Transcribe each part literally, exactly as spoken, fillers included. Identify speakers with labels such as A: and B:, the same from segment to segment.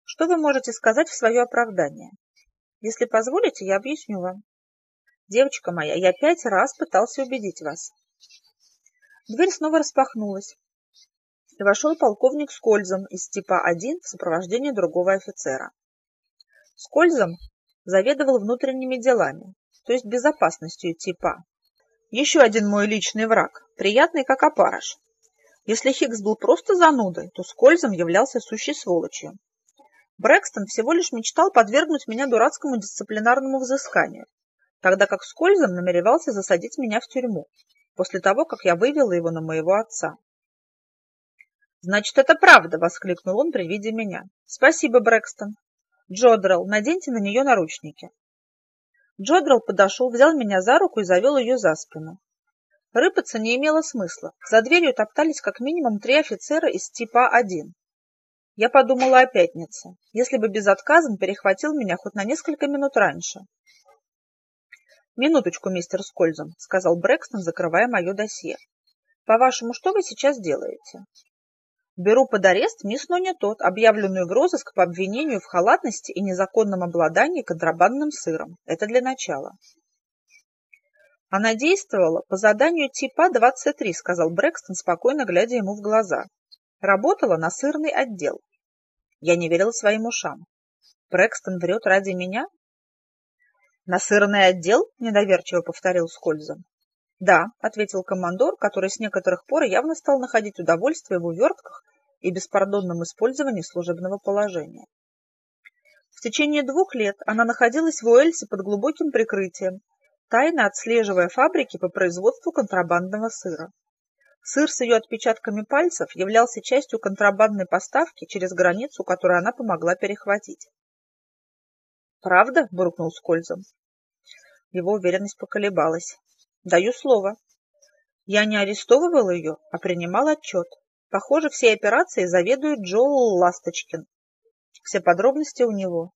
A: Что вы можете сказать в свое оправдание? Если позволите, я объясню вам. Девочка моя, я пять раз пытался убедить вас. Дверь снова распахнулась, и вошел полковник Скользом из типа один в сопровождении другого офицера. Скользом заведовал внутренними делами, то есть безопасностью типа. Еще один мой личный враг, приятный как опарыш. Если Хиггс был просто занудой, то Скользом являлся сущей сволочью. Брэкстон всего лишь мечтал подвергнуть меня дурацкому дисциплинарному взысканию, тогда как Скользом намеревался засадить меня в тюрьму, после того, как я вывела его на моего отца. «Значит, это правда!» — воскликнул он при виде меня. «Спасибо, Брэкстон. Джодрелл, наденьте на нее наручники». Джодрелл подошел, взял меня за руку и завел ее за спину. Рыпаться не имело смысла. За дверью топтались как минимум три офицера из типа один. Я подумала о пятнице, если бы безотказно перехватил меня хоть на несколько минут раньше. «Минуточку, мистер Скользом», — сказал Брэкстон, закрывая мое досье. «По-вашему, что вы сейчас делаете?» «Беру под арест мисс Нонитот, объявленную в розыск по обвинению в халатности и незаконном обладании контрабандным сыром. Это для начала». «Она действовала по заданию типа двадцать три», — сказал Брэкстон, спокойно глядя ему в глаза. «Работала на сырный отдел». Я не верила своим ушам. «Брэкстон врет ради меня?» «На сырный отдел?» — недоверчиво повторил Скользом. «Да», — ответил командор, который с некоторых пор явно стал находить удовольствие в увертках и беспардонном использовании служебного положения. В течение двух лет она находилась в Уэльсе под глубоким прикрытием, тайно отслеживая фабрики по производству контрабандного сыра. Сыр с ее отпечатками пальцев являлся частью контрабандной поставки через границу, которую она помогла перехватить. «Правда?» — буркнул Скользом. Его уверенность поколебалась. «Даю слово. Я не арестовывал ее, а принимал отчет. Похоже, всей операцией заведует Джоэл Ласточкин. Все подробности у него.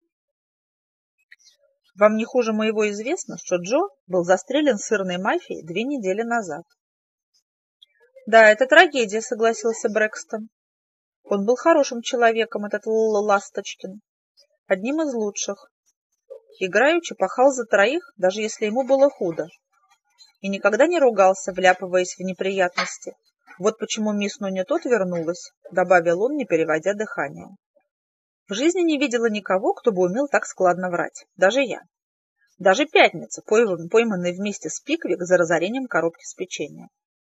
A: Вам не хуже моего известно, что Джо был застрелен сырной мафией две недели назад». «Да, это трагедия», — согласился Брэкстон. «Он был хорошим человеком, этот Ласточкин. Одним из лучших. Играючи пахал за троих, даже если ему было худо. И никогда не ругался, вляпываясь в неприятности. Вот почему мисс Нонитот вернулась», — добавил он, не переводя дыхание. «В жизни не видела никого, кто бы умел так складно врать. Даже я. Даже Пятница, пойманный вместе с Пиквик за разорением коробки с печеньем».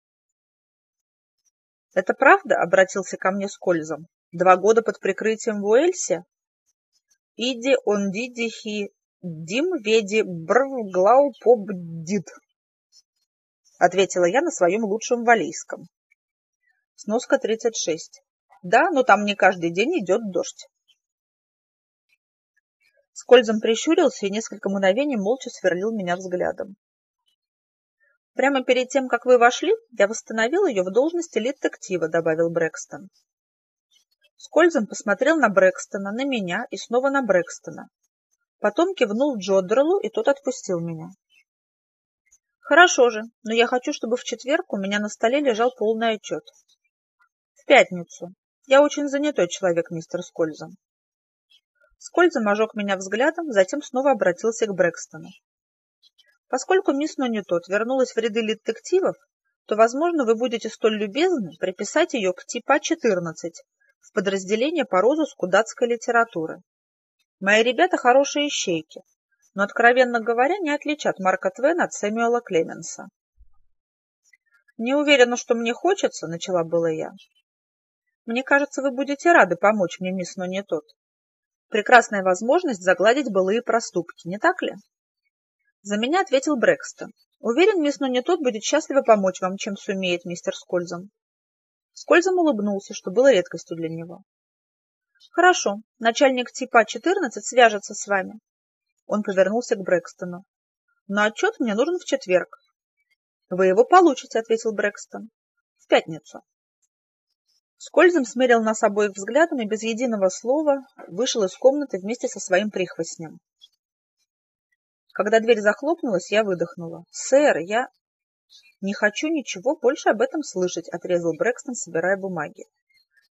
A: «Это правда?» — обратился ко мне Скользом. «Два года под прикрытием в Уэльсе?» «Иди он дидихи дим веди брвглау побдит», — ответила я на своем лучшем валлийском. Сноска тридцать шесть. «Да, но там не каждый день идет дождь». Скользом прищурился и несколько мгновений молча сверлил меня взглядом. «Прямо перед тем, как вы вошли, я восстановил ее в должности детектива», — добавил Брэкстон. Скользом посмотрел на Брэкстона, на меня и снова на Брэкстона. Потом кивнул Джодреллу, и тот отпустил меня. «Хорошо же, но я хочу, чтобы в четверг у меня на столе лежал полный отчет». «В пятницу. Я очень занятой человек, мистер Скользом». Скользом ожег меня взглядом, затем снова обратился к Брэкстону. «Поскольку мисс Нонитот вернулась в ряды детективов, то, возможно, вы будете столь любезны приписать ее к типа четырнадцать в подразделение по розыску датской литературы. Мои ребята хорошие ищейки, но, откровенно говоря, не отличат Марка Твена от Сэмюэла Клеменса». «Не уверена, что мне хочется», — начала было я. «Мне кажется, вы будете рады помочь мне, мисс Нонитот. Прекрасная возможность загладить былые проступки, не так ли?» За меня ответил Брэкстон. «Уверен, мисс Нонитот будет счастлива помочь вам, чем сумеет, мистер Скользом». Скользом улыбнулся, что было редкостью для него. «Хорошо, начальник типа четырнадцать свяжется с вами». Он повернулся к Брэкстону. «Но отчет мне нужен в четверг». «Вы его получите», — ответил Брэкстон. «В пятницу». Скользом смерил нас обоих взглядом и без единого слова вышел из комнаты вместе со своим прихвостнем. Когда дверь захлопнулась, я выдохнула. «Сэр, я...» «Не хочу ничего больше об этом слышать», — отрезал Брэкстон, собирая бумаги.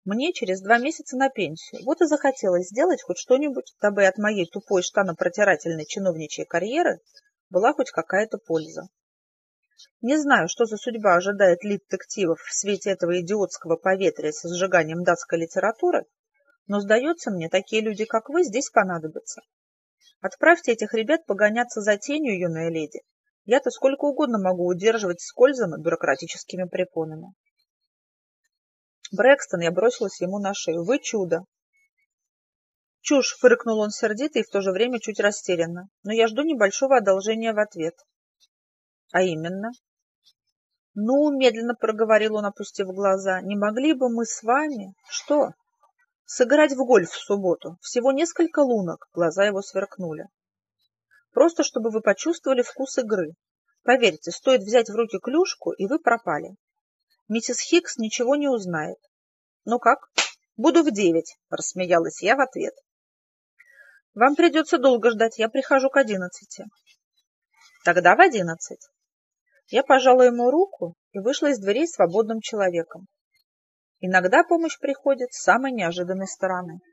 A: Мне через два месяца на пенсию. Вот и захотелось сделать хоть что-нибудь, дабы от моей тупой штанопротирательной чиновничьей карьеры была хоть какая-то польза. Не знаю, что за судьба ожидает лит-детективов в свете этого идиотского поветрия со сжиганием датской литературы, но, сдается мне, такие люди, как вы, здесь понадобятся. Отправьте этих ребят погоняться за тенью, юная леди. Я-то сколько угодно могу удерживать скользом и бюрократическими препонами. Брэкстон, я бросилась ему на шею. Вы чудо. Чушь, фыркнул он сердито и в то же время чуть растерянно. Но я жду небольшого одолжения в ответ. А именно? Ну, медленно проговорил он, опустив глаза, не могли бы мы с вами... Что? Сыграть в гольф в субботу. Всего несколько лунок. Глаза его сверкнули. Просто, чтобы вы почувствовали вкус игры. Поверьте, стоит взять в руки клюшку, и вы пропали. Миссис Хикс ничего не узнает. Ну как? Буду в девять, рассмеялась я в ответ. Вам придется долго ждать, я прихожу к одиннадцати. Тогда в одиннадцать. Я пожала ему руку и вышла из дверей свободным человеком. Иногда помощь приходит с самой неожиданной стороны.